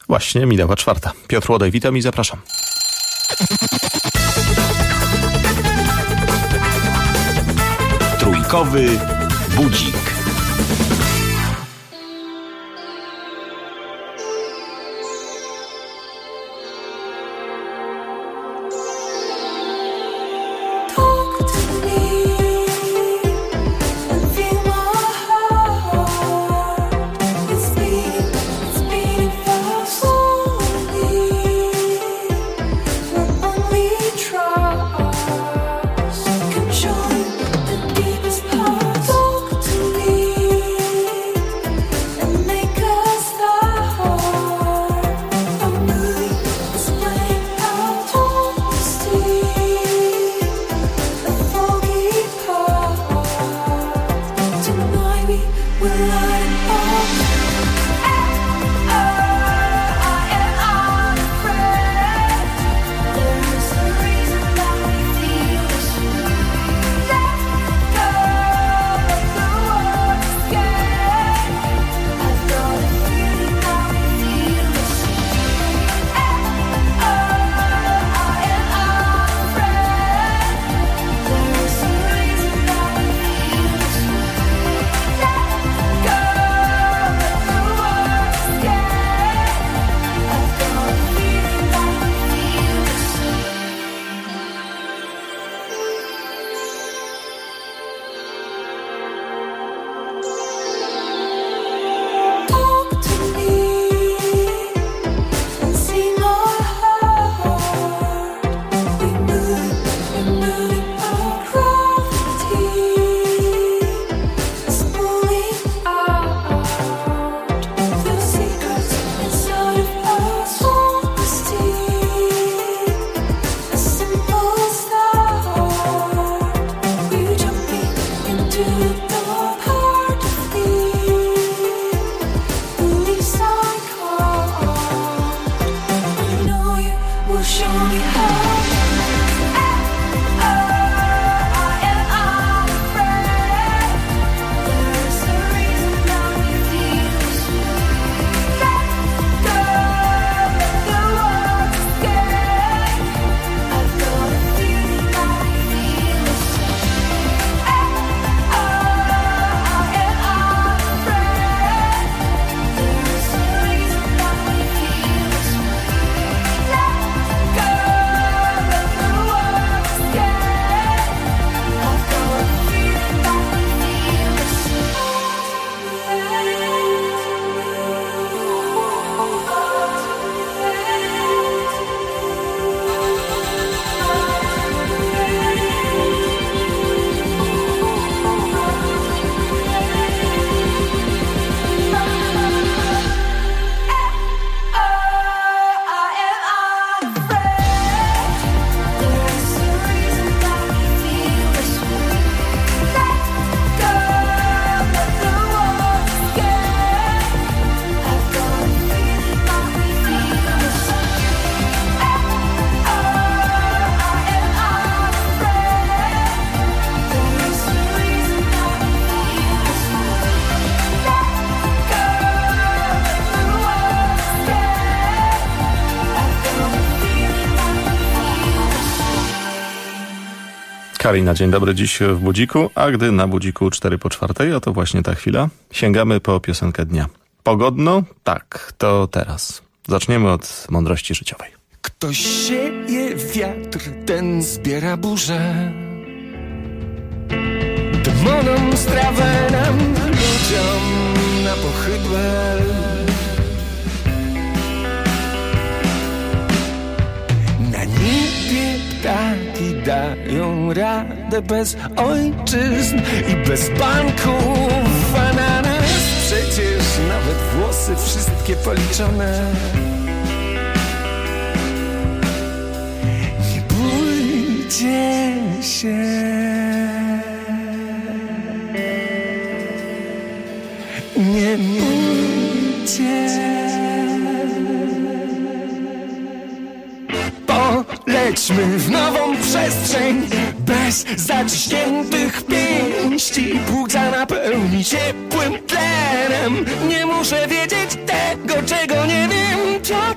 Właśnie minęła 4. Piotr Łodej, witam i zapraszam. Trójkowy budzik. Karina, dzień dobry, dziś w Budziku, a gdy na Budziku 4 po 4, a to właśnie ta chwila, sięgamy po piosenkę dnia. Pogodno? Tak, to teraz. Zaczniemy od mądrości życiowej. Ktoś sieje wiatr, ten zbiera burzę. Demonom strawę, nam ludziom na pochybę. Na niebie ptaki dają radę bez ojczyzn i bez banków. A na nas przecież nawet włosy wszystkie policzone. Nie bójcie się. Nie bójcie. Polećmy w nową przestrzeń bez zaciśniętych pięści. Płuca napełni ciepłym tlenem. Nie muszę wiedzieć tego, czego nie wiem. To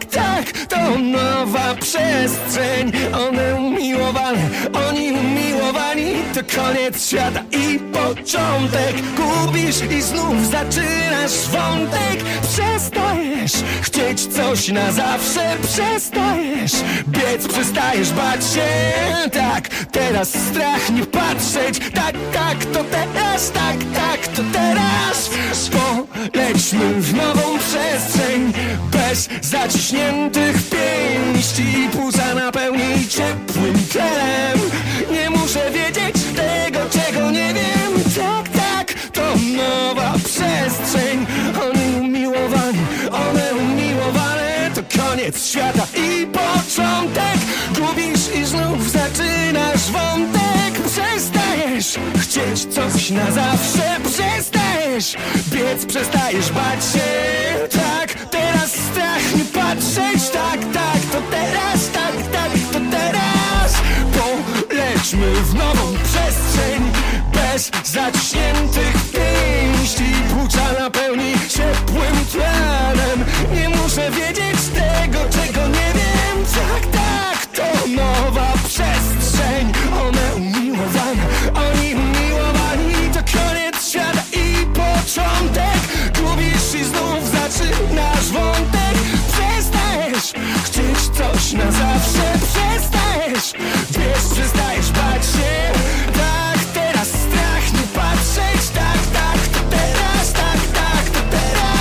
to nowa przestrzeń. One umiłowane, oni umiłowani. To koniec świata i początek. Gubisz i znów zaczynasz wątek. Przestajesz chcieć coś na zawsze. Przestajesz biec, przestajesz bać się. Tak, teraz strach nie patrzeć. Tak, tak, to teraz. Tak, tak, to teraz. Polećmy w nową przestrzeń. Bez zaciśniętych pięści. Płuca napełnij ciepłym tlenem. Nie muszę wiedzieć tego, czego nie wiem. Tak, tak, to nowa przestrzeń. Oni umiłowani, one umiłowane. To koniec świata i początek. Gubisz i znów zaczynasz wątek. Przestajesz chcieć coś na zawsze. Przestajesz biec, przestajesz bać się. Tak, teraz strach nie patrzeć. Tak, tak, to teraz. Tak, tak, to teraz. Polećmy w nową przestrzeń. Bez zaciśniętych pięści. Płuca napełni ciepłym tlenem. Nie muszę wiedzieć tego, czego nie wiem. Tak, tak, to nowa przestrzeń. One umiłowane, oni umiłowani. To koniec świata i początek. Gubisz i znów zaczynasz wątek. Przestajesz chcieć coś na zawsze. Przestajesz biec, przestajesz bać się. Tak, teraz strach nie patrzeć. Tak, tak, to teraz. Tak, tak, to teraz.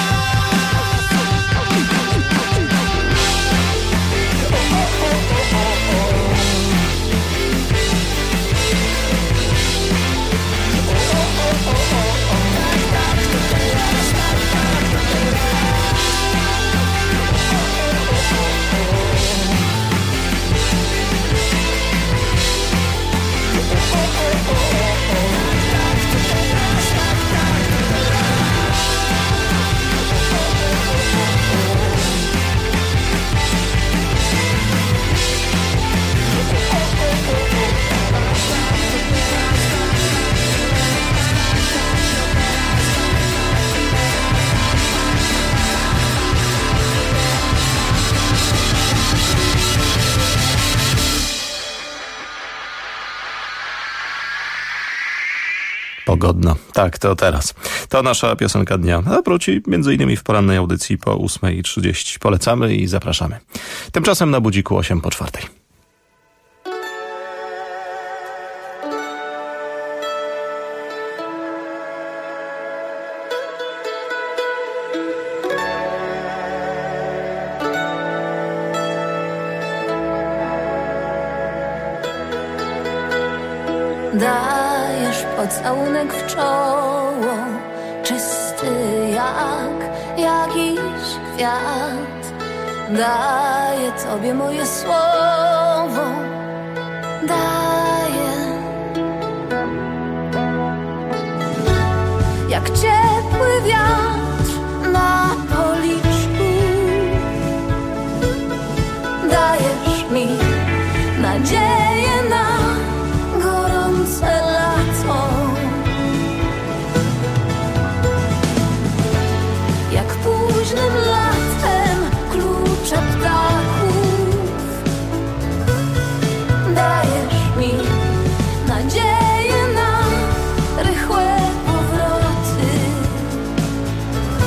Pogodno. Tak, to teraz. To nasza piosenka dnia. A wróci m.in. w porannej audycji po 8:30. Polecamy i zapraszamy. Tymczasem na budziku 3:08. Dajesz pocałunek w czoło, czysty jak jakiś kwiat. Daję tobie moje słowo, daję. Jak ciepły wiatr na policzku, dajesz mi nadzieję na gorące lato. Jak późnym latem klucze ptaków, dajesz mi nadzieję na rychłe powroty.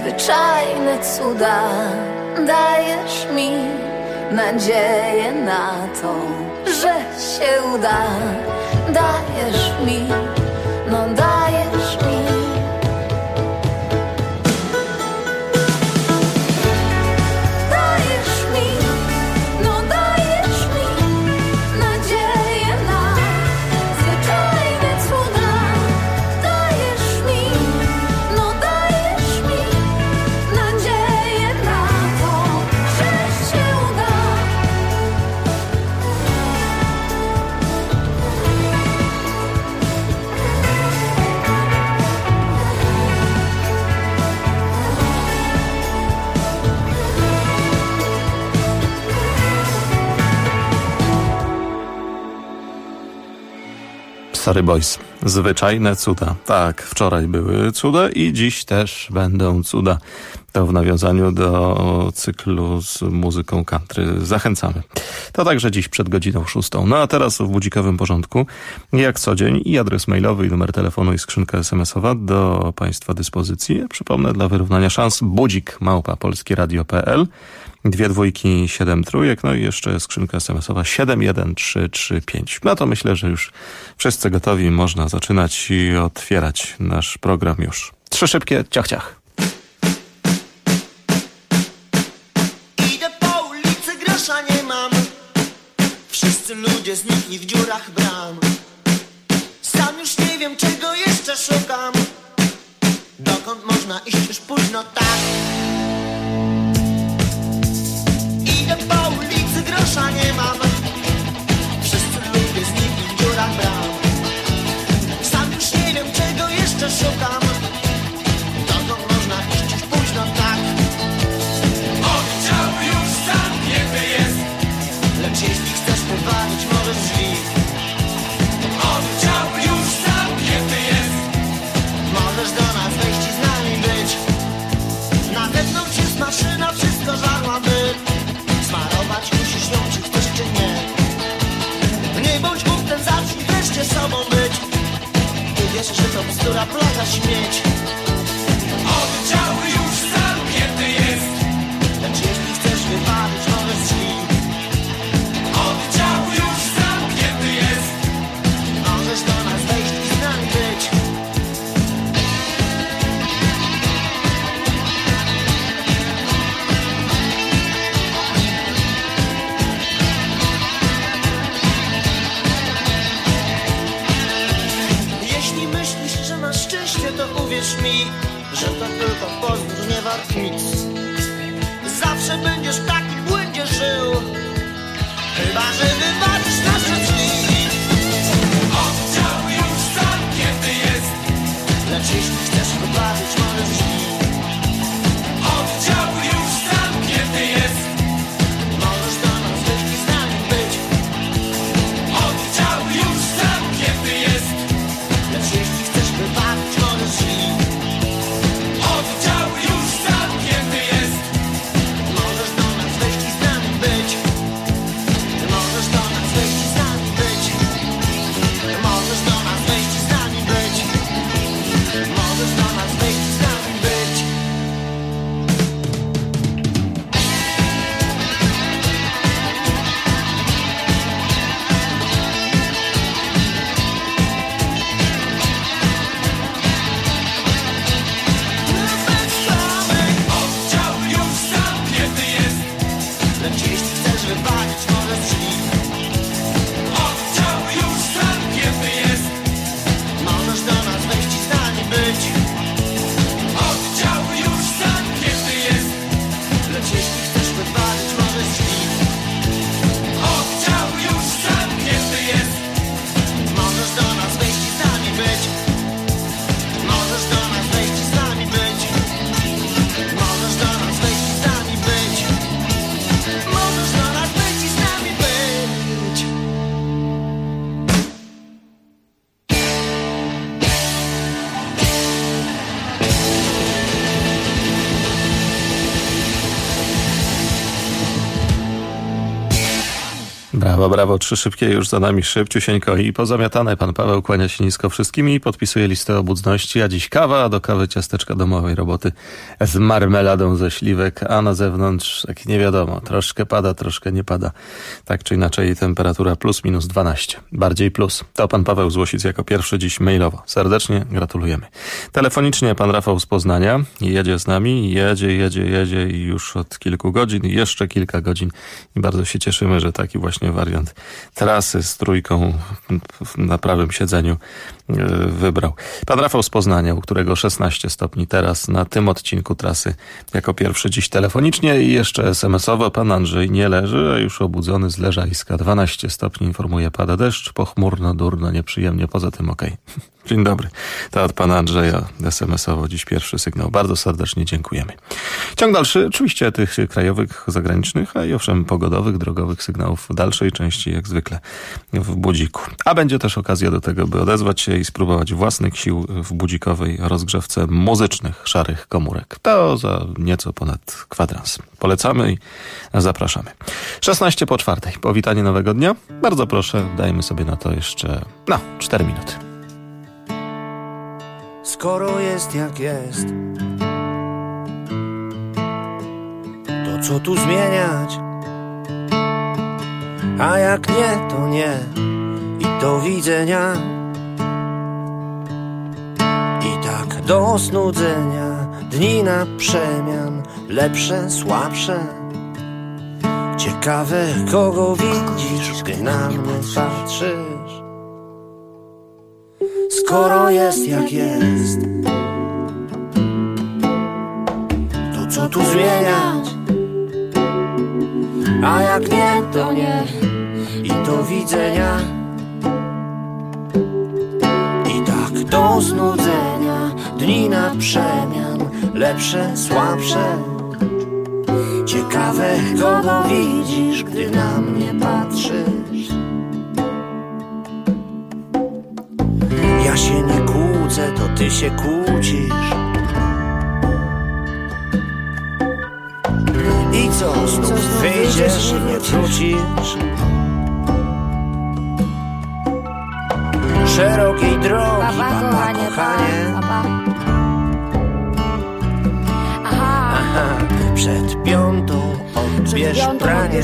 zwyczajne cuda. Dajesz mi nadzieję na to, że się uda. Dajesz mi, no dajesz mi. Sorry Boys. Zwyczajne cuda. Tak, wczoraj były cuda i dziś też będą cuda. To w nawiązaniu do cyklu z muzyką country. Zachęcamy. To także dziś przed godziną 6. No a teraz w budzikowym porządku, jak co dzień, i adres mailowy, i numer telefonu, i skrzynka SMS-owa do Państwa dyspozycji. Przypomnę, dla wyrównania szans budzik@polskieradio.pl, 2 dwójki, 7 trójek, no i jeszcze skrzynka SMS-owa 71335. No to myślę, że już wszyscy gotowi, można zaczynać i otwierać nasz program już. 3 szybkie, ciach, ciach. Idę po ulicy, grosza nie mam. Wszyscy ludzie znikli w dziurach bram. Sam już nie wiem, czego jeszcze szukam. Dokąd można iść już późno, tak. Idę po ulicy, grosza nie mam. Wszyscy ludzie znikli w dziurach bram. Sam już nie wiem, czego jeszcze szukam. Dokąd można iść już późno, tak. Oddział już zamknięty jest, Lecz jeśli chcesz powalić, możesz drzwi. oddział już zamknięty jest. Możesz do nas wejść i z nami być. Na wewnątrz jest maszyna, wszystko żarłaby. Smarować musisz ją, czy chcesz, czy nie. Nie bądź głuptem, zacznij wreszcie sobą być. Ty wiesz, że to bzdura, plaga, śmieć. Oddział już zamknięty jest, Lecz jeśli chcesz wypalić, możesz drzwi. oddział już zamknięty jest. Możesz do nas wejść i z nami być. Jeśli myślisz, że masz szczęście, to uwierz mi, że to tylko pozór, nie wart nic. Zawsze będziesz w takim błędzie żył, chyba że wywalisz nasze drzwi. Oddział już zamknięty jest, Lecz jeśli chcesz wybawić, możesz drzwi. oddział już zamknięty jest. Możesz do nas wejść i z nami być. Oddział już zamknięty jest, Lecz jeśli chcesz wybawić, możesz drzwi. oddział już zamknięty jest. Możesz do nas wejść i z nami być. Ty możesz do nas Brawo, brawo. 3 szybkie już za nami szybciusieńko i pozamiatane. Pan Paweł kłania się nisko wszystkim i podpisuje listę obudności, a dziś kawa, a do kawy ciasteczka domowej roboty z marmeladą ze śliwek, a na zewnątrz tak nie wiadomo, troszkę pada, troszkę nie pada. Tak czy inaczej temperatura plus minus 12. Bardziej plus. To pan Paweł z Łosic jako pierwszy dziś mailowo. Serdecznie gratulujemy. Telefonicznie pan Rafał z Poznania jedzie z nami, jedzie i już od kilku godzin, jeszcze kilka godzin i bardzo się cieszymy, że taki właśnie wariant trasy z trójką na prawym siedzeniu wybrał. Pan Rafał z Poznania, u którego 16 stopni teraz na tym odcinku trasy jako pierwszy dziś telefonicznie i jeszcze SMS-owo. Pan Andrzej nie leży, a już obudzony z leżajska. 12 stopni informuje, pada deszcz, pochmurno, durno, nieprzyjemnie, poza tym okej. Dzień dobry. To od pana Andrzeja SMS-owo dziś pierwszy sygnał. Bardzo serdecznie dziękujemy. Ciąg dalszy, oczywiście tych krajowych, zagranicznych, a i owszem pogodowych, drogowych sygnałów w dalszej części jak zwykle w budziku. A będzie też okazja do tego, by odezwać się i spróbować własnych sił w budzikowej rozgrzewce muzycznych szarych komórek. To za nieco ponad kwadrans. Polecamy i zapraszamy. 4:16. Powitanie nowego dnia. Bardzo proszę, dajmy sobie na to jeszcze 4 minuty. Skoro jest jak jest, to co tu zmieniać? A jak nie, to nie i do widzenia. I tak do znudzenia, dni na przemian, lepsze, słabsze. Ciekawe, kogo widzisz, gdy na mnie patrzysz. Skoro jest jak jest, to co tu zmieniać? A jak nie, to nie i do widzenia. I tak do znudzenia, dni na przemian, lepsze, słabsze. Ciekawe, kogo widzisz, gdy na mnie patrzysz. Ja się nie kłócę, to ty się kłócisz. I co, znów wyjdziesz i nie wrócisz? Szerokiej drogi, papa, kochanie. Aha, przed 5 odbierz pranie.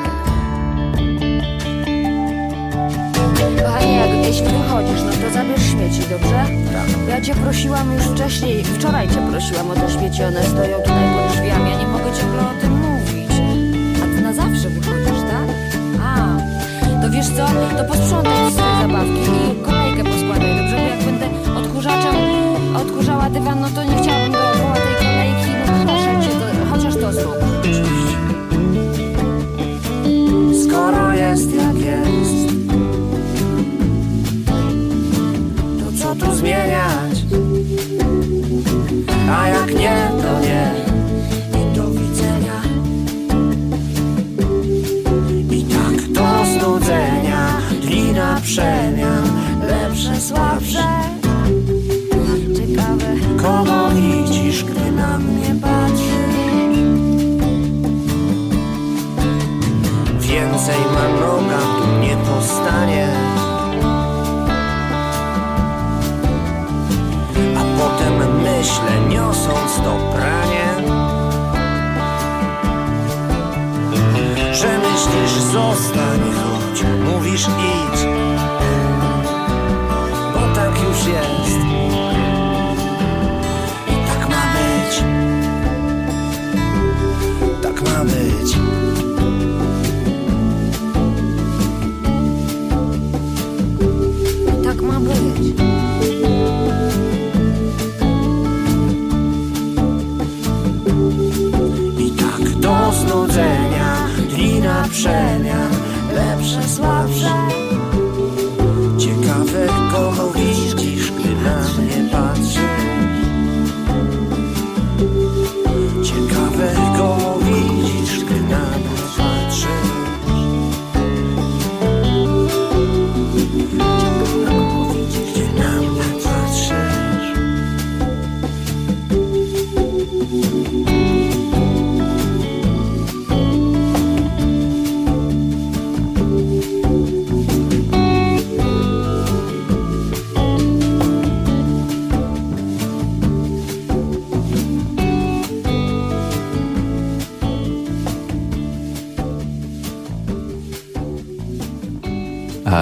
Kochanie, jeśli wychodzisz, no to zabierz śmieci, dobrze? Tak. Ja cię prosiłam już wcześniej, wczoraj cię prosiłam o te śmieci, one stoją tutaj pod drzwiami, ja nie mogę ciągle o tym mówić. A ty na zawsze wychodzisz, tak? A, to wiesz co, to posprzątaj swoje zabawki i kolejkę poskładaj, dobrze? Bo jak będę odkurzaczem odkurzała dywan, no to nie chciałabym dookoła tej kolejki, no proszę cię, chociaż to zrób. Skoro jest jak jest, co tu zmieniać? A jak nie, to nie i do widzenia. I tak do znudzenia, dni na przemian, lepsze, słabsze. Ciekawe, kogo widzisz, gdy na mnie patrzysz. Więcej ma noga, tu nie postanie. Potem myślę, niosąc to pranie, że myślisz, zostań, choć mówisz idź, bo tak już jest i tak ma być, tak ma być.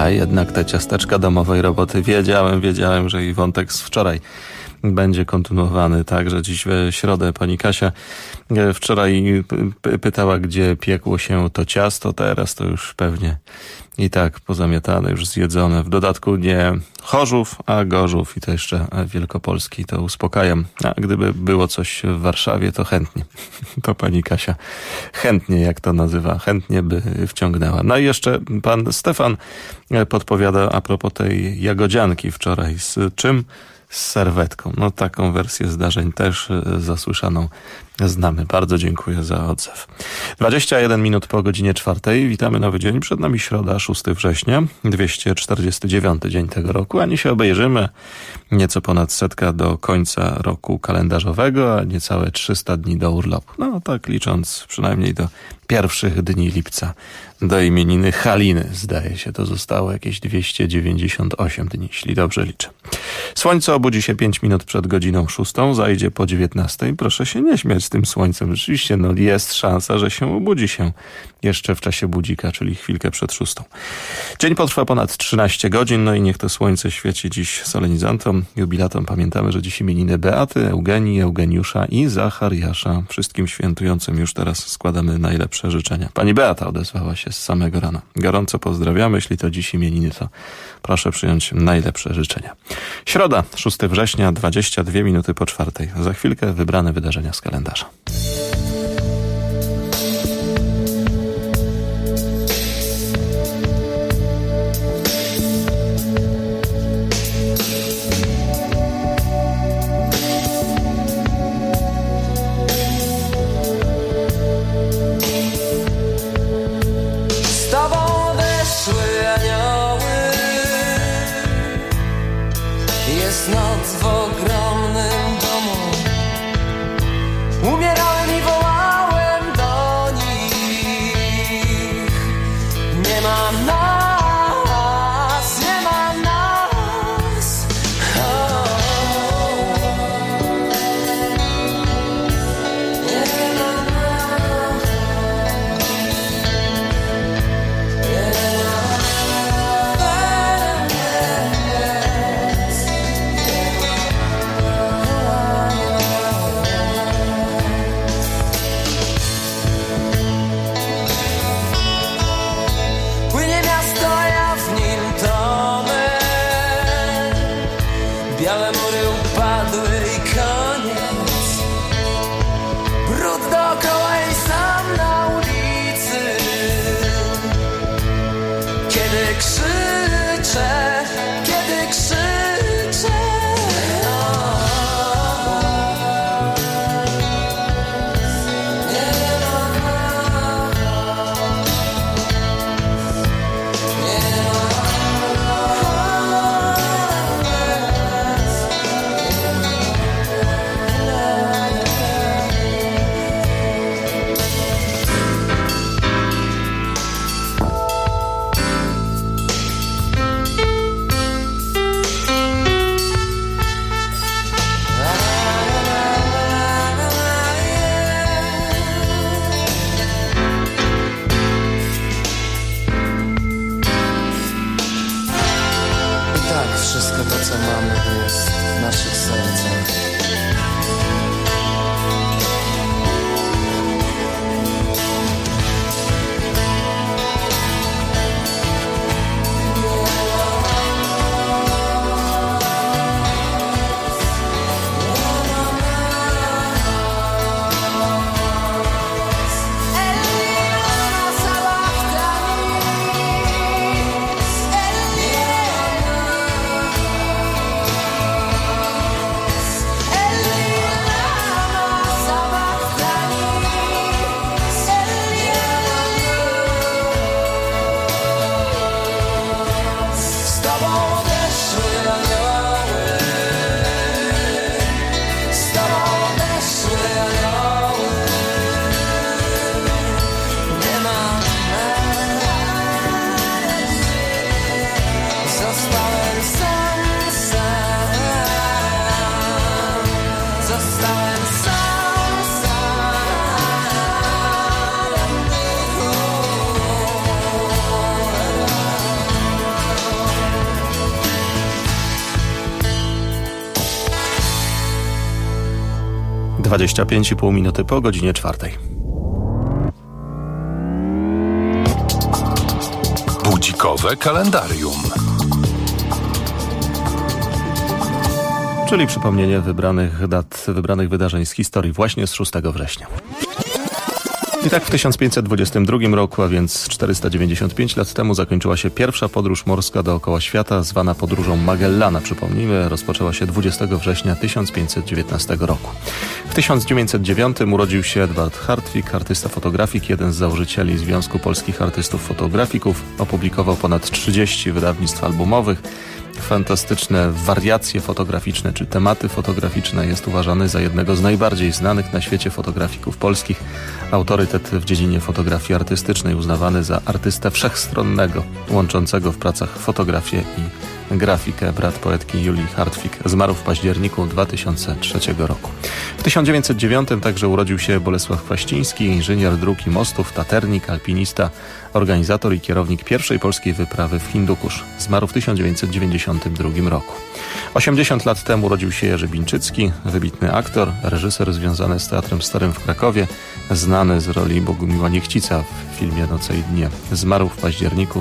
A jednak te ciasteczka domowej roboty. Wiedziałem, że i wątek z wczoraj będzie kontynuowany także dziś w środę. Pani Kasia wczoraj pytała, gdzie piekło się to ciasto. Teraz to już pewnie i tak pozamiatane, już zjedzone. W dodatku nie Chorzów, a Gorzów i to jeszcze Wielkopolski. To uspokajam. A gdyby było coś w Warszawie, to chętnie. To pani Kasia chętnie, jak to nazywa, chętnie by wciągnęła. No i jeszcze pan Stefan podpowiada a propos tej jagodzianki wczoraj. Z czym? Z serwetką. No taką wersję zdarzeń też zasłyszaną znamy. Bardzo dziękuję za odzew. 21 minut po godzinie 4. Witamy nowy dzień. Przed nami środa, 6 września, 249 dzień tego roku. Ani się obejrzymy. Nieco ponad 100 do końca roku kalendarzowego, a niecałe 300 dni do urlopu. No tak licząc przynajmniej do pierwszych dni lipca. Do imieniny Haliny, zdaje się, to zostało jakieś 298 dni, jeśli dobrze liczę. Słońce obudzi się 5 minut przed godziną 6, zajdzie po 19. Proszę się nie śmiać z tym słońcem. Rzeczywiście, no jest szansa, że się obudzi się jeszcze w czasie budzika, czyli chwilkę przed 6. Dzień potrwa ponad 13 godzin, no i niech to słońce świeci dziś solenizantom, jubilatom. Pamiętamy, że dziś imieniny Beaty, Eugenii, Eugeniusza i Zachariasza. Wszystkim świętującym już teraz składamy najlepsze życzenia. Pani Beata odezwała się z samego rana. Gorąco pozdrawiamy. Jeśli to dziś imieniny, to proszę przyjąć najlepsze życzenia. Środa, 6 września, 22 minuty po 4. Za chwilkę wybrane wydarzenia z kalendarza. Jest noc w ogromnym domu. Umierałem i wołałem do nich. Nie ma nas, nie ma nas. Nie ma nas. Białe mury upadły i koniec. Brud dookoła i sam na ulicy. Kiedy krzyczę, kiedy krzyczę. Nie ma nas. Nie ma wszystko to, co mamy, jest w naszych sercach. 25,5 minuty po godzinie 4. Budzikowe kalendarium. Czyli przypomnienie wybranych dat, wybranych wydarzeń z historii właśnie z 6 września. I tak w 1522 roku, a więc 495 lat temu, zakończyła się pierwsza podróż morska dookoła świata, zwana podróżą Magellana. Przypomnijmy, rozpoczęła się 20 września 1519 roku. W 1909 urodził się Edward Hartwig, artysta fotografik, jeden z założycieli Związku Polskich Artystów Fotografików. Opublikował ponad 30 wydawnictw albumowych. Fantastyczne wariacje fotograficzne czy tematy fotograficzne, jest uważany za jednego z najbardziej znanych na świecie fotografików polskich. Autorytet w dziedzinie fotografii artystycznej, uznawany za artystę wszechstronnego, łączącego w pracach fotografię i grafikę. Brat poetki Julii Hartwig zmarł w październiku 2003 roku. W 1909 także urodził się Bolesław Kwaściński, inżynier dróg i mostów, taternik, alpinista, organizator i kierownik pierwszej polskiej wyprawy w Hindukusz. Zmarł w 1992 roku. 80 lat temu urodził się Jerzy Bińczycki, wybitny aktor, reżyser związany z Teatrem Starym w Krakowie, znany z roli Bogumiła Niechcica w filmie Noce i dnie. Zmarł w październiku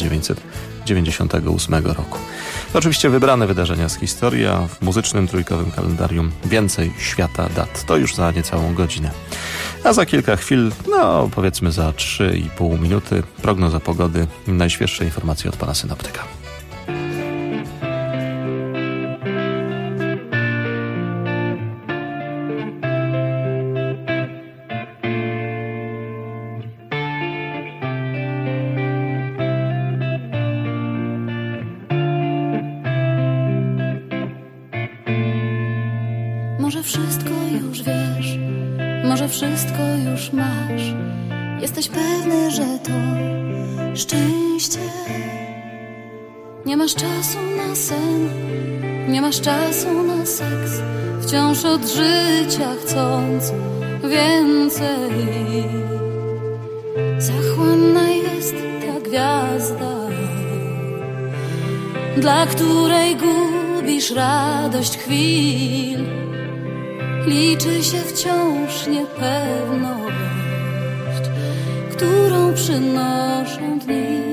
1998 roku. To oczywiście wybrane wydarzenia z historii, a w muzycznym trójkowym kalendarium więcej świata dat. To już za niecałą godzinę. A za kilka chwil, powiedzmy za 3,5 minuty, prognoza pogody, najświeższe informacje od pana synoptyka. Może wszystko już wiesz, może wszystko już masz. Jesteś pewny, że to szczęście. Nie masz czasu na sen, nie masz czasu na seks. Wciąż od życia chcąc więcej. Zachłanna jest ta gwiazda, dla której gubisz radość chwil. Liczy się wciąż niepewność, którą przynoszą dni.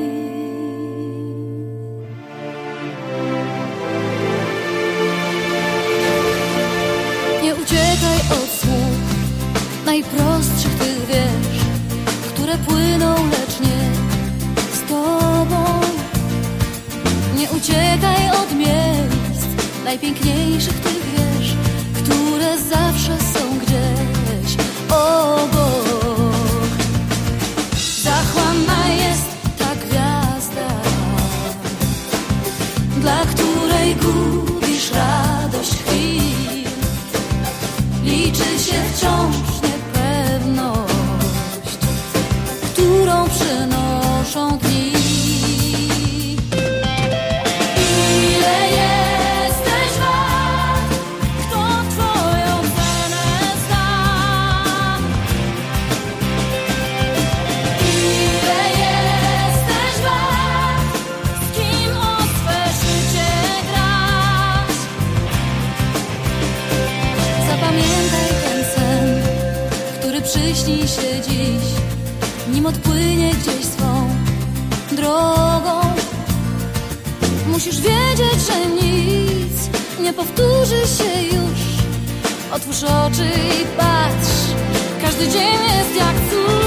Nie uciekaj od słów najprostszych tych wiersz, które płyną, lecz nie z tobą. Nie uciekaj od miejsc najpiękniejszych tych wiersz, które zawsze są gdzieś obok. Zachłanna jest ta gwiazda, dla której gubisz radość chwil. Liczy się wciąż niepewność, którą przynoszą dni. Przyśnij się dziś, nim odpłynie gdzieś swą drogą. Musisz wiedzieć, że nic nie powtórzy się już. Otwórz oczy i patrz, każdy dzień jest jak cud.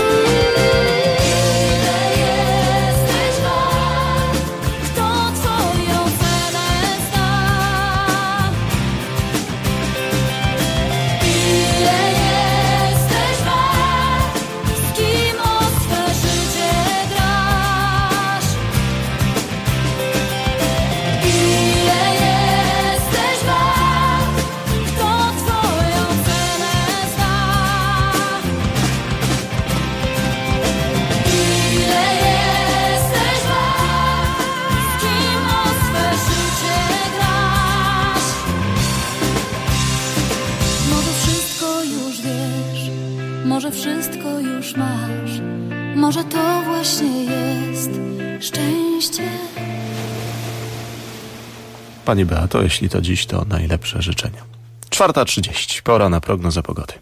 Może wszystko już masz, może to właśnie jest szczęście. Pani Beato, jeśli to dziś, to najlepsze życzenia. 4:30. Pora na prognozę pogody.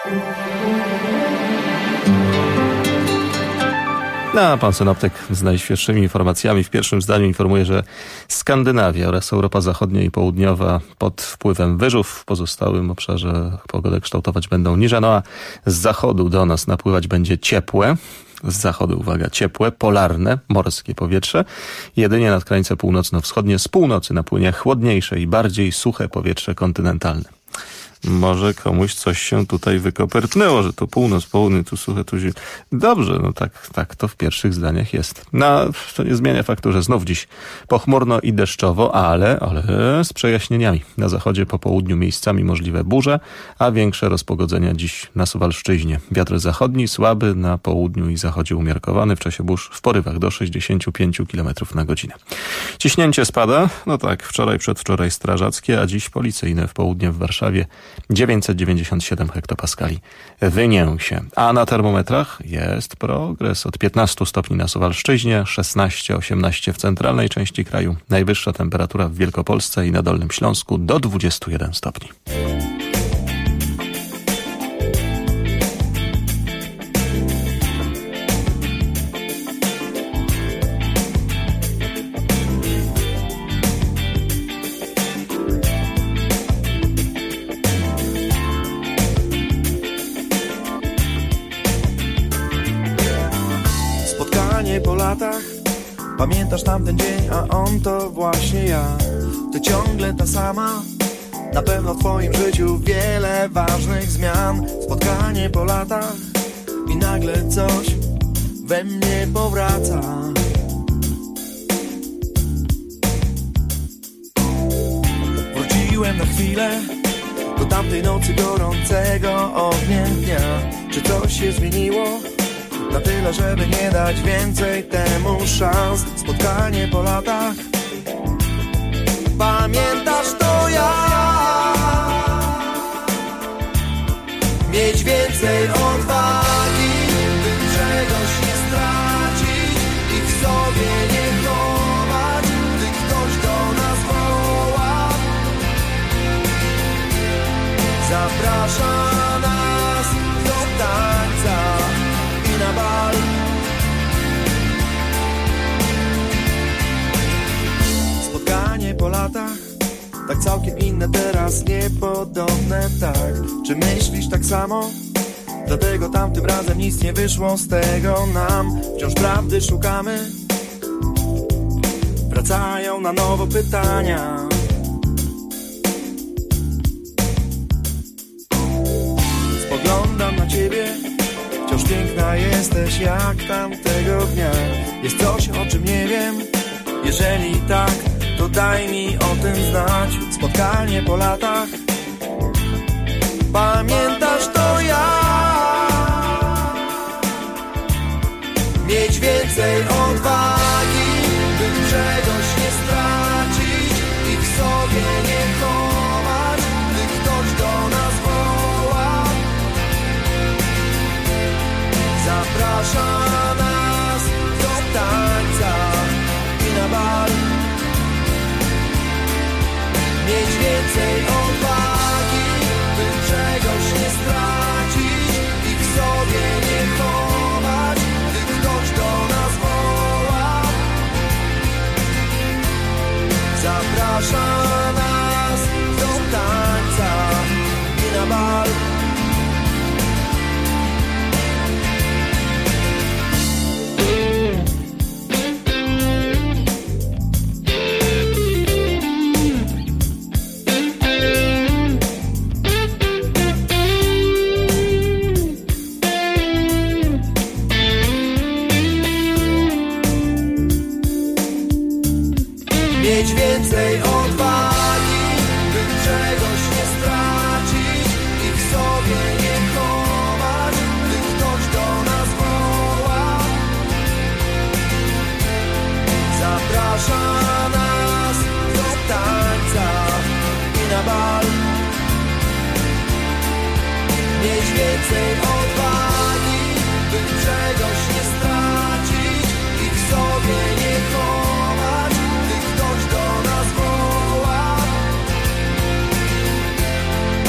A pan synoptyk z najświeższymi informacjami w pierwszym zdaniu informuje, że Skandynawia oraz Europa Zachodnia i Południowa pod wpływem wyżów, w pozostałym obszarze pogodę kształtować będą niże, no a z zachodu do nas napływać będzie ciepłe. Z zachodu, uwaga, ciepłe, polarne, morskie powietrze. Jedynie nad krańce północno-wschodnie, z północy napłynie chłodniejsze i bardziej suche powietrze kontynentalne. Może komuś coś się tutaj wykopertnęło, że to północ, południe, tu suche, tu zimno. Dobrze, no tak to w pierwszych zdaniach jest. No, to nie zmienia faktu, że znów dziś pochmurno i deszczowo, ale z przejaśnieniami. Na zachodzie po południu miejscami możliwe burze, a większe rozpogodzenia dziś na Suwalszczyźnie. Wiatr zachodni słaby, na południu i zachodzie umiarkowany, w czasie burz w porywach do 65 km na godzinę. Ciśnięcie spada, no tak, wczoraj, przedwczoraj strażackie, a dziś policyjne w południe w Warszawie 997 hektopaskali. Wynię się. A na termometrach jest progres. Od 15 stopni na Suwalszczyźnie, 16-18 w centralnej części kraju. Najwyższa temperatura w Wielkopolsce i na Dolnym Śląsku do 21 stopni. Po latach pamiętasz tamten dzień, a on to właśnie ja. Ty ciągle ta sama, na pewno w twoim życiu wiele ważnych zmian. Spotkanie po latach i nagle coś we mnie powraca. Wróciłem na chwilę do tamtej nocy gorącego ogniem dnia. Czy coś się zmieniło? Na tyle, żeby nie dać więcej temu szans. Spotkanie po latach. Pamiętasz to ja? Mieć więcej odwagi, by czegoś nie stracić i w sobie nie chować, gdy ktoś do nas woła. Zaprasza nas do tańca na bal. Spotkanie po latach, tak całkiem inne teraz, niepodobne, tak. Czy myślisz tak samo? Dlatego tamtym razem nic nie wyszło z tego nam. Wciąż prawdy szukamy, wracają na nowo pytania. Spoglądam na ciebie, wciąż piękna jesteś jak tamtego dnia. Jest coś, o czym nie wiem. Jeżeli tak, to daj mi o tym znać. Spotkanie po latach. Pamiętasz to ja? Mieć więcej odwagi, by czegoś nie stracić i w sobie nie chować, gdy ktoś do nas woła. Zaprasza nas do tańca i na bal. Mieć więcej odwagi, by czegoś nie stracić i w sobie nie chować, gdy ktoś do nas woła. Zaprasza nas do tańca i na bal. Mieć więcej odwagi, by czegoś nie stracić i w sobie nie chować, gdy ktoś do nas woła. Zaprasza nas do tańca i na bal. Mieć więcej odwagi, by czegoś nie stracić i w sobie nie chować, gdy ktoś do nas woła.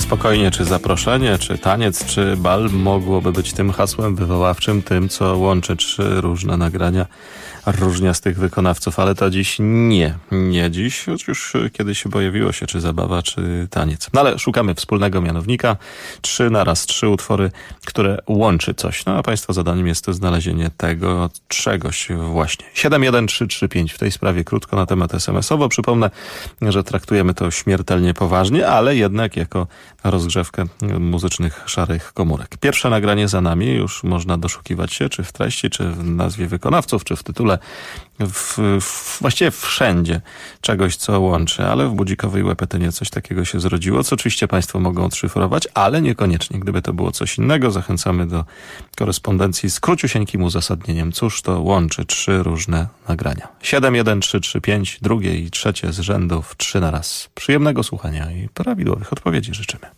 spokojnie, czy zaproszenie, czy taniec, czy bal mogłoby być tym hasłem wywoławczym, tym, co łączy 3 różne nagrania różniastych wykonawców, ale to dziś nie dziś, choć już kiedyś pojawiło się czy zabawa, czy taniec. No ale szukamy wspólnego mianownika, 3 naraz 3 utwory, które łączy coś. No a Państwa zadaniem jest to znalezienie tego czegoś właśnie. 71335 w tej sprawie krótko na temat SMS-owo. Przypomnę, że traktujemy to śmiertelnie poważnie, ale jednak jako rozgrzewkę muzycznych szarych komórek. Pierwsze nagranie za nami, już można doszukiwać się, czy w treści, czy w nazwie wykonawców, czy w tytule, właściwie wszędzie czegoś, co łączy, ale w budzikowej łepetynie coś takiego się zrodziło, co oczywiście Państwo mogą odszyfrować, ale niekoniecznie. Gdyby to było coś innego, zachęcamy do korespondencji z króciusieńkim uzasadnieniem. Cóż to łączy 3 różne nagrania. 71335, drugie i trzecie z rzędów 3 na raz. Przyjemnego słuchania i prawidłowych odpowiedzi życzymy.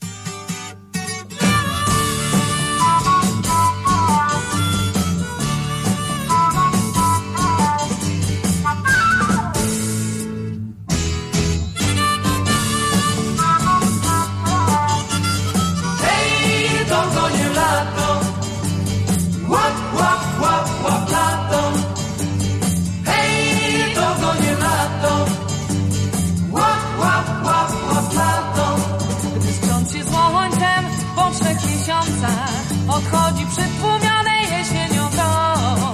Odchodzi przytłumione jesienią to.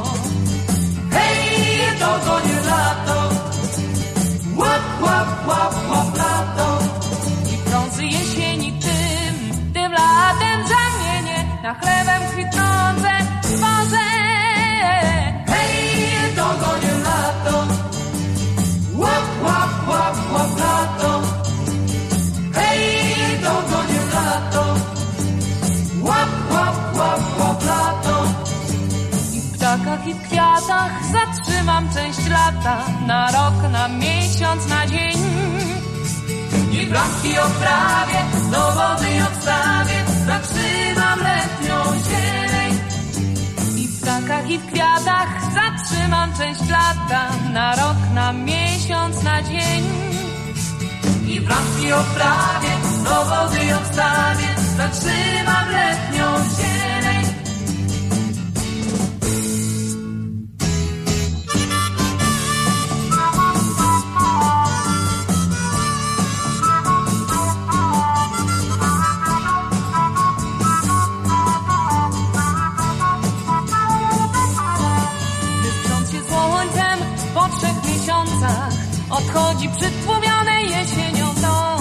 Hej, dogonie lato. Łap, łap, łap, łap lato. I brązy jesieni tym latem zamienię na chlebem kwitnące twarze. Hej, dogonie lato. Łap, łap, łap, łap lato. Hej, dogonie lato. Łap, łap, łap, łap lato. I w ptakach i w kwiatach zatrzymam część lata. Na rok, na miesiąc, na dzień. I bramki oprawię, do wody odstawię. Zatrzymam letnią zieleń. I w ptakach i w kwiatach zatrzymam część lata. Na rok, na miesiąc, na dzień. I bramki oprawię, do wody odstawię. Zatrzymam letnią zieleń. Błyszcząc się słońcem po 3 miesiącach odchodzi przytłumione jesienią to.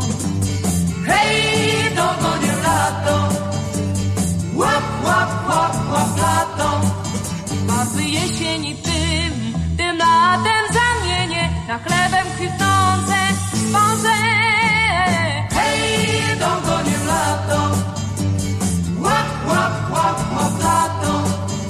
Hej, dogonie lato. Łap, łap, łap, łap lato. Barwy jesieni tym latem zamienię na chlebem kwitnące twarze. Hej, dogonie lato. Łap, łap, łap, łap lato.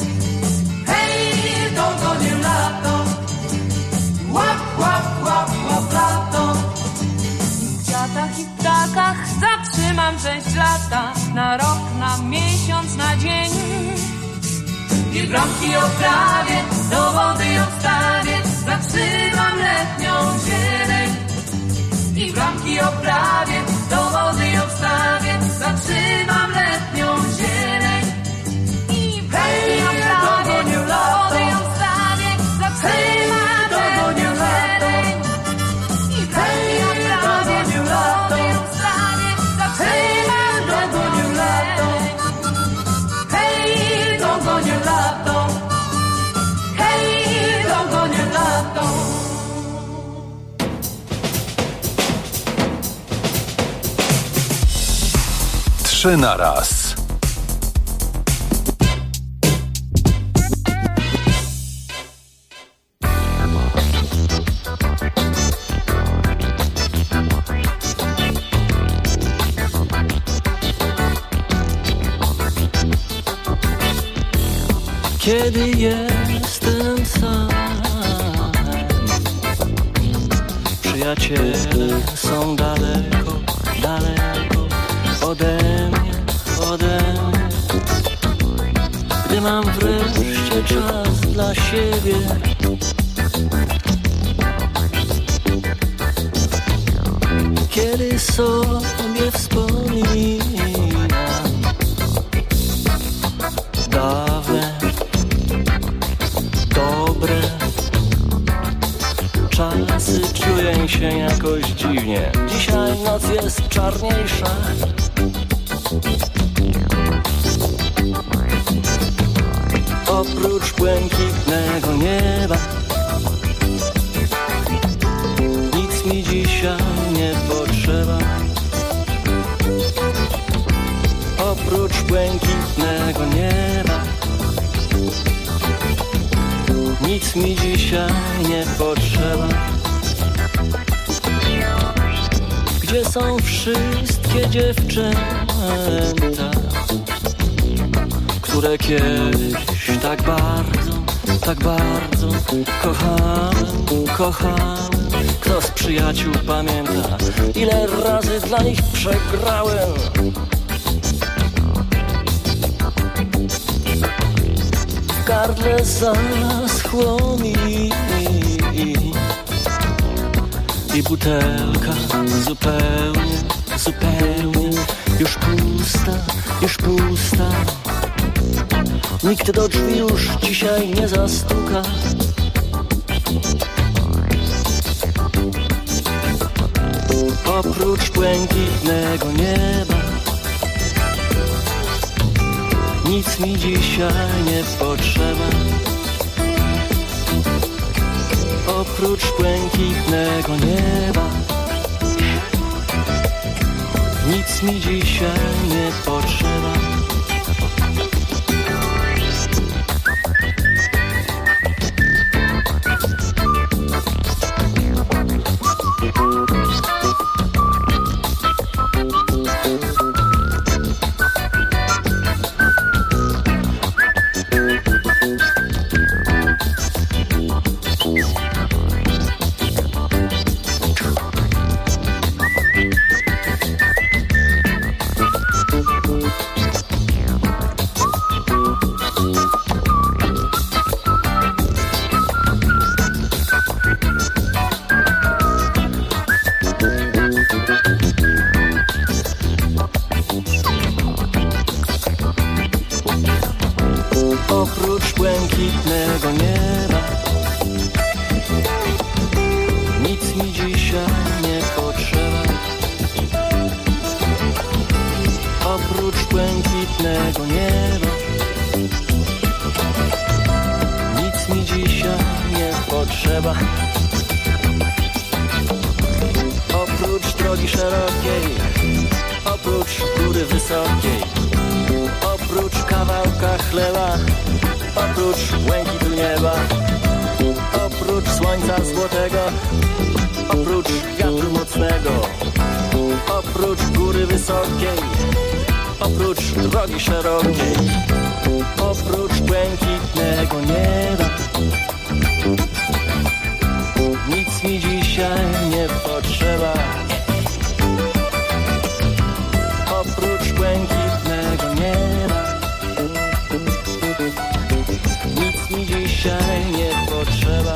Hej, dogonie lato. Łap, łap, łap, łap lato. W kwiatach i ptakach zatrzymam część lata. Na rok, na miesiąc, na dzień. I bramki oprawię, do wody odstawię. Zatrzymam letnią zieleń. I bramki oprawię, do wody odstawię. Zatrzymam letnią zieleń. I bramki oprawię, do wody odstawię. Zatrzymam letnią zieleń. I bramki oprawię, do wody odstawię. Zatrzymam letnią zieleń. Hej, dogonie lato. Hej, dogonie lato. 3 na raz. Kiedy jestem sam, przyjaciele są daleko, daleko ode mnie. Gdy mam wreszcie czas dla siebie, kiedy sobie wspomnę jakoś dziwnie. Dzisiaj noc jest czarniejsza. Oprócz błękitnego nieba nic mi dzisiaj nie potrzeba. Oprócz błękitnego nieba nic mi dzisiaj nie potrzeba. Gdzie są wszystkie dziewczęta, które kiedyś tak bardzo kochałem? Kto z przyjaciół pamięta, ile razy dla nich przegrałem? W gardle zaschło mi i butelka zupełnie już pusta. Nikt do drzwi już dzisiaj nie zastuka. Oprócz błękitnego nieba nic mi dzisiaj nie potrzeba. Oprócz błękitnego nieba nic mi dzisiaj nie potrzeba. Oprócz błękitnego nieba nic mi dzisiaj nie potrzeba. Oprócz błękitnego nieba nic mi dzisiaj nie potrzeba. Oprócz drogi szerokiej, oprócz góry wysokiej, oprócz kawałka chleba, oprócz błękitu nieba, oprócz słońca złotego, oprócz wiatru mocnego, oprócz góry wysokiej, oprócz drogi szerokiej, oprócz błękitnego nieba nic mi dzisiaj nie potrzeba. Oprócz błękitnego nieba nic mi dzisiaj nie potrzeba.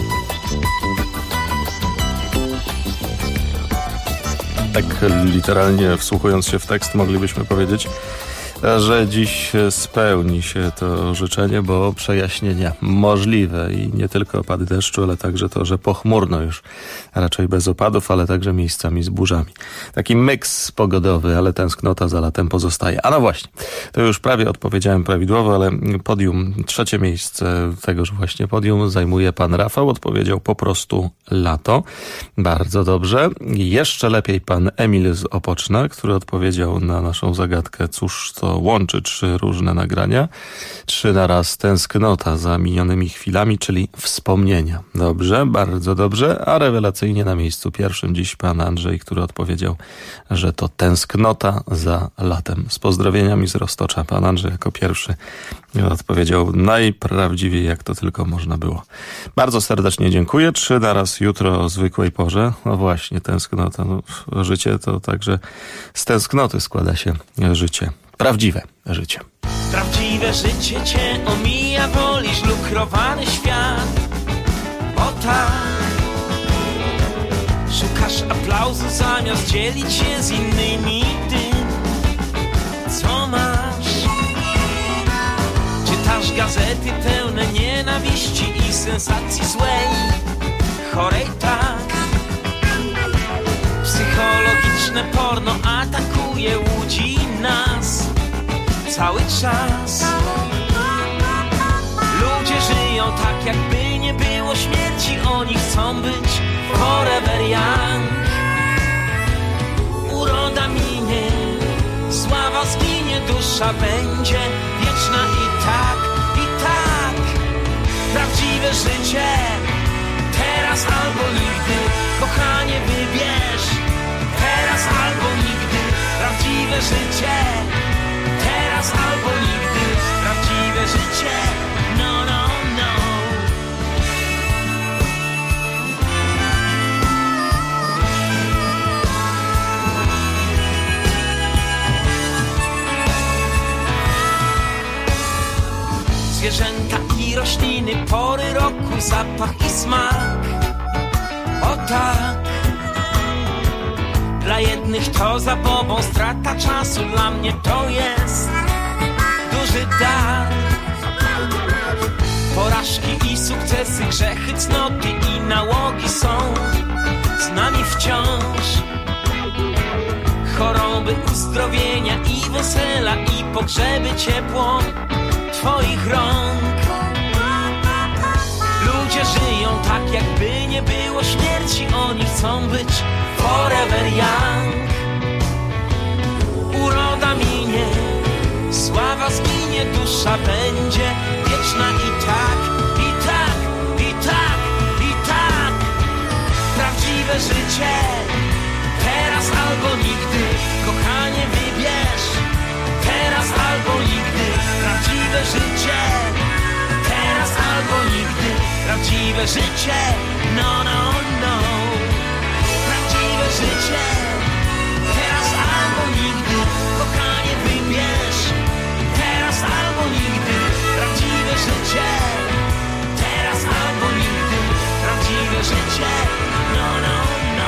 Tak literalnie wsłuchując się w tekst moglibyśmy powiedzieć, że dziś spełni się to życzenie, bo przejaśnienia możliwe i nie tylko opady deszczu, ale także to, że pochmurno już, raczej bez opadów, ale także miejscami z burzami. Taki miks pogodowy, ale tęsknota za latem pozostaje. A no właśnie, to już prawie odpowiedziałem prawidłowo, ale podium, trzecie miejsce tegoż właśnie podium zajmuje pan Rafał. Odpowiedział po prostu lato. Bardzo dobrze. Jeszcze lepiej pan Emil z Opoczna, który odpowiedział na naszą zagadkę, cóż to łączy 3 różne nagrania. 3 naraz tęsknota za minionymi chwilami, czyli wspomnienia. Dobrze, bardzo dobrze, a rewelacyjnie na miejscu pierwszym dziś pan Andrzej, który odpowiedział, że to tęsknota za latem. Z pozdrowieniami z Roztocza. Pan Andrzej jako pierwszy odpowiedział najprawdziwiej, jak to tylko można było. Bardzo serdecznie dziękuję. 3 naraz jutro o zwykłej porze. No właśnie, tęsknota. No, życie to także z tęsknoty składa się życie. Prawdziwe życie. Prawdziwe życie cię omija, wolisz lukrowany świat. O tak. Szukasz aplauzu zamiast dzielić się z innymi tym, co masz. Czytasz gazety pełne nienawiści i sensacji złej, chorej tak. Mroczne porno atakuje łudzi nas cały czas. Ludzie żyją tak, jakby nie było śmierci. Oni chcą być forever young. Uroda minie, sława zginie, dusza będzie wieczna i tak, i tak. Prawdziwe życie, teraz albo nigdy. Kochanie, wybierz, teraz albo nigdy. Prawdziwe życie, teraz albo nigdy. Prawdziwe życie, no, no, no. Zwierzęta i rośliny, pory roku, zapach i smak. O tak. Dla jednych to zabobą, strata czasu, dla mnie to jest duży dar. Porażki i sukcesy, grzechy, cnoty i nałogi są z nami wciąż. Choroby, uzdrowienia i wesela, i pogrzeby, ciepło twoich rąk. Ludzie żyją tak, jakby nie było śmierci. Oni chcą być forever young. Uroda minie, sława zginie, dusza będzie wieczna i tak, i tak, i tak, i tak. Prawdziwe życie, teraz albo nigdy. Kochanie, wybierz, teraz albo nigdy. Prawdziwe życie, teraz albo nigdy. Prawdziwe życie, no, no, no. Prawdziwe życie, teraz albo nigdy. Kochanie, wybierz, teraz albo nigdy. Prawdziwe życie, teraz albo nigdy. Prawdziwe życie, no, no, no.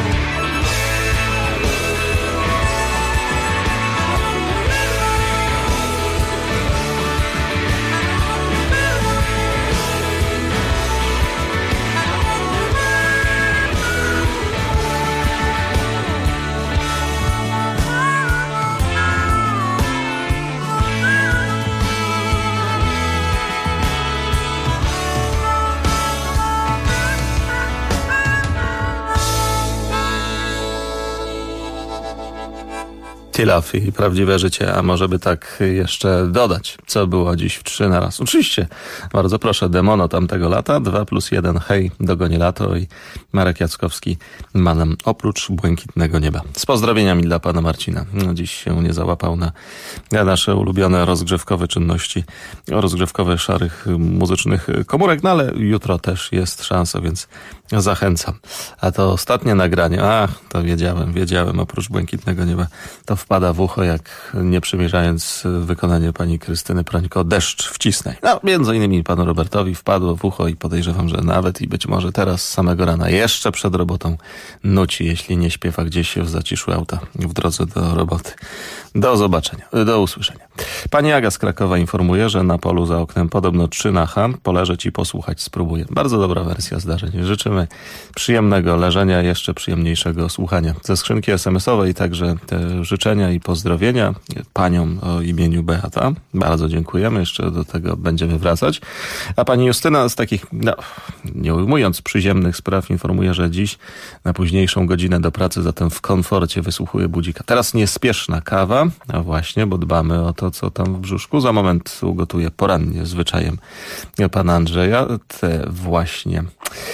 Tilaf i prawdziwe życie, a może by tak jeszcze dodać, co było dziś w 3 na raz. Oczywiście, bardzo proszę, Demono tamtego lata, 2+1, hej, dogonię lato i Marek Jackowski ma nam oprócz błękitnego nieba. Z pozdrowieniami dla pana Marcina. No, dziś się nie załapał na nasze ulubione rozgrzewkowe czynności, rozgrzewkowe szarych muzycznych komórek, no ale jutro też jest szansa, więc zachęcam. A to ostatnie nagranie, to wiedziałem, oprócz błękitnego nieba, to wpada w ucho, jak nie przymierzając wykonanie pani Krystyny Prońko, Deszcz wcisnę. No, między innymi panu Robertowi wpadło w ucho i podejrzewam, że nawet i być może teraz z samego rana, jeszcze przed robotą nuci, jeśli nie śpiewa gdzieś w zaciszu auta w drodze do roboty. Do zobaczenia, do usłyszenia. Pani Aga z Krakowa informuje, że na polu za oknem podobno 3 na H. Poleżeć i posłuchać spróbuję. Bardzo dobra wersja zdarzeń. Życzymy przyjemnego leżenia, jeszcze przyjemniejszego słuchania. Ze skrzynki SMS-owej także te życzenia i pozdrowienia paniom o imieniu Beata. Bardzo dziękujemy. Jeszcze do tego będziemy wracać. A pani Justyna z takich, nie ujmując przyziemnych spraw, informuje, że dziś na późniejszą godzinę do pracy, zatem w komforcie wysłuchuje budzika. Teraz niespieszna kawa, a właśnie, bo dbamy o to, co tam w brzuszku. Za moment ugotuję porannie zwyczajem pana Andrzeja te właśnie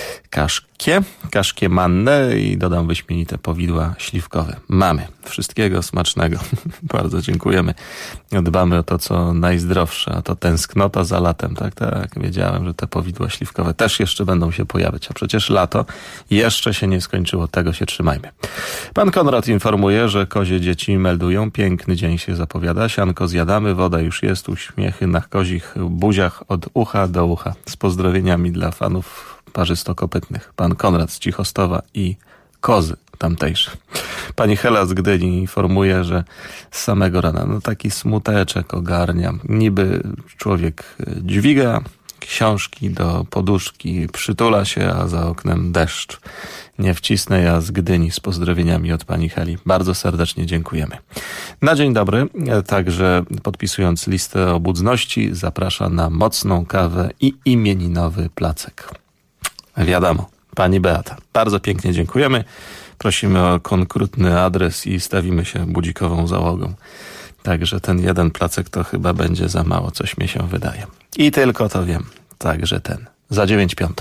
kaszkie manne i dodam wyśmienite powidła śliwkowe. Mamy. Wszystkiego smacznego. Bardzo dziękujemy. Dbamy o to, co najzdrowsze, a to tęsknota za latem. Tak, wiedziałem, że te powidła śliwkowe też jeszcze będą się pojawiać, a przecież lato jeszcze się nie skończyło. Tego się trzymajmy. Pan Konrad informuje, że kozie dzieci meldują. Piękny dzień się zapowiada. Sianko zjadamy, woda już jest, uśmiechy na kozich buziach od ucha do ucha. Z pozdrowieniami dla fanów parzystokopytnych. Pan Konrad z Cichostowa i kozy tamtejsze. Pani Hela z Gdyni informuje, że z samego rana taki smuteczek ogarnia. Niby człowiek dźwiga książki do poduszki, przytula się, a za oknem deszcz. Nie wcisnę ja z Gdyni, z pozdrowieniami od pani Heli. Bardzo serdecznie dziękujemy. Na dzień dobry, także podpisując listę obudności, zaprasza na mocną kawę i imieninowy placek. Wiadomo, pani Beata. Bardzo pięknie dziękujemy. Prosimy o konkretny adres i stawimy się budzikową załogą. Także ten jeden placek to chyba będzie za mało, coś mi się wydaje. I tylko to wiem. Także ten. Za 9:05.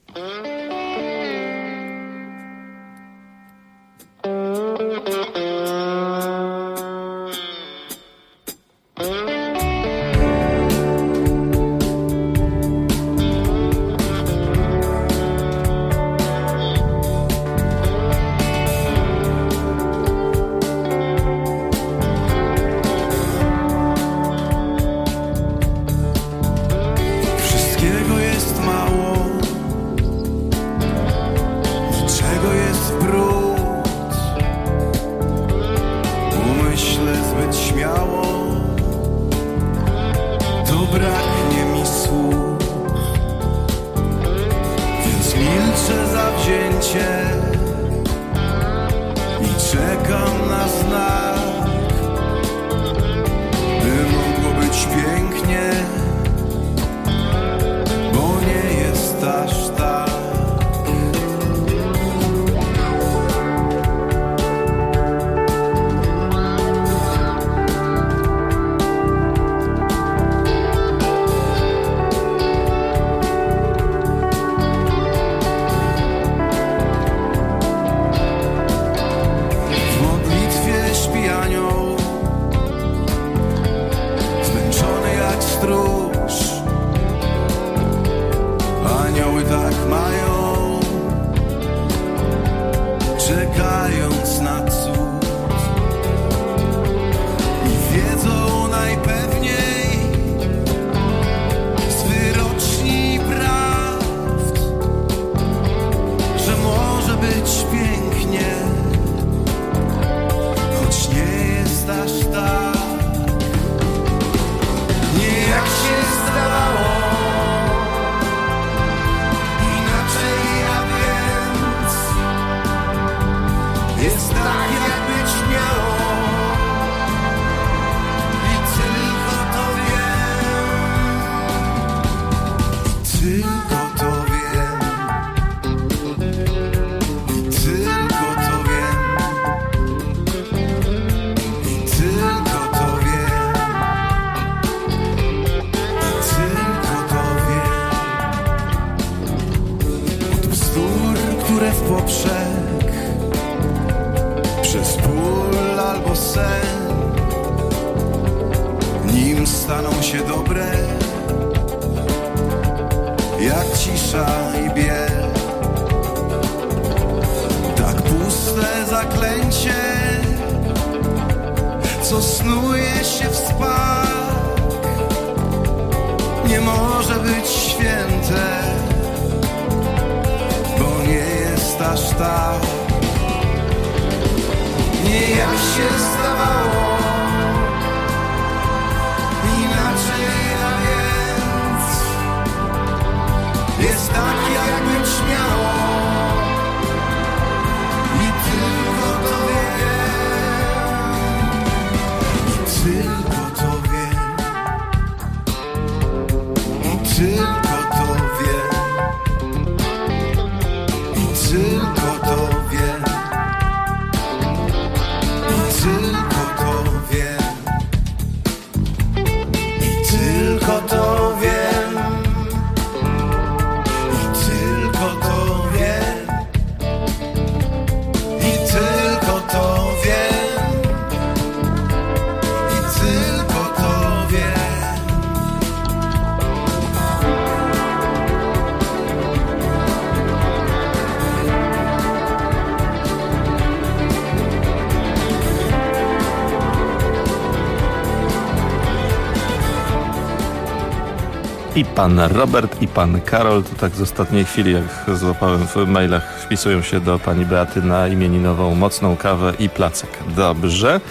I pan Robert, i pan Karol, to tak z ostatniej chwili, jak złapałem w mailach, wpisują się do pani Beaty na imieninową mocną kawę i placek. Dobrze.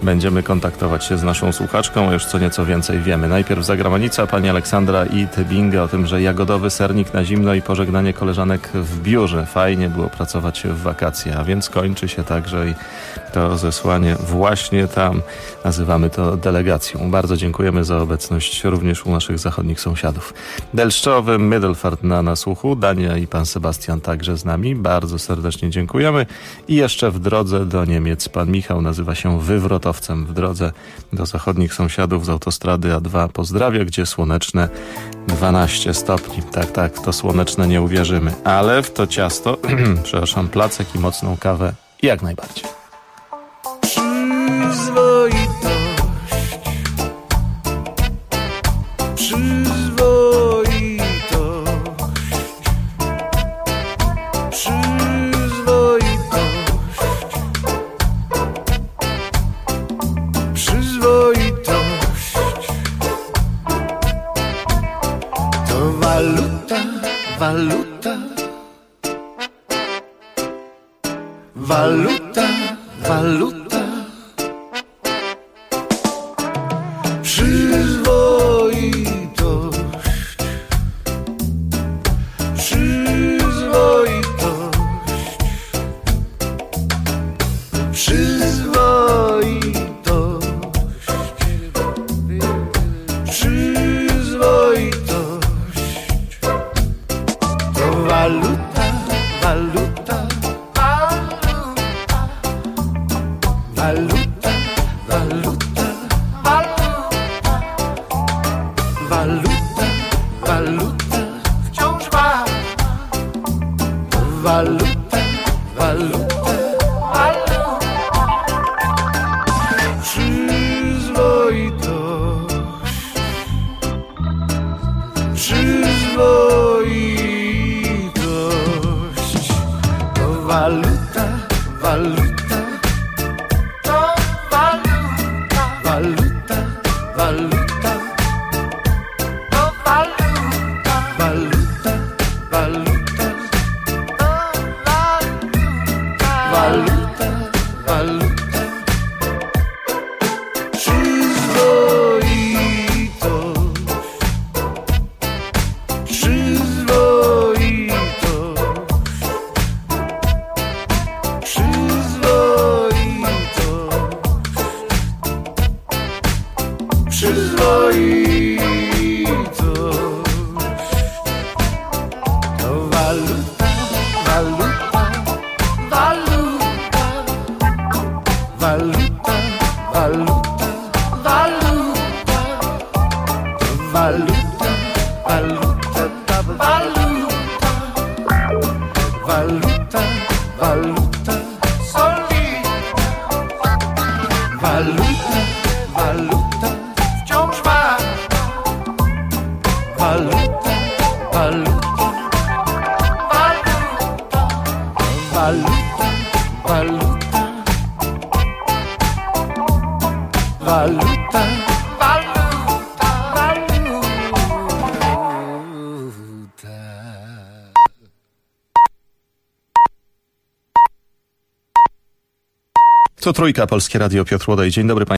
będziemy kontaktować się z naszą słuchaczką, a już co nieco więcej wiemy. Najpierw zagranica, pani Aleksandra i Tybinga o tym, że jagodowy sernik na zimno i pożegnanie koleżanek w biurze. Fajnie było pracować w wakacje, a więc kończy się także i to zesłanie właśnie tam. Nazywamy to delegacją. Bardzo dziękujemy za obecność również u naszych zachodnich sąsiadów. Delszczowy, Middelfart na nasłuchu, Dania i pan Sebastian także z nami. Bardzo serdecznie dziękujemy. I jeszcze w drodze do Niemiec pan Michał nazywa się wywrotowcem. W drodze do zachodnich sąsiadów z autostrady A2 pozdrawia, gdzie słoneczne 12 stopni. Tak, to słoneczne nie uwierzymy. Ale w to ciasto, przepraszam, placek i mocną kawę jak najbardziej. Waluta. To Trójka, Polskie Radio, Piotr Łodej. Dzień dobry państwu.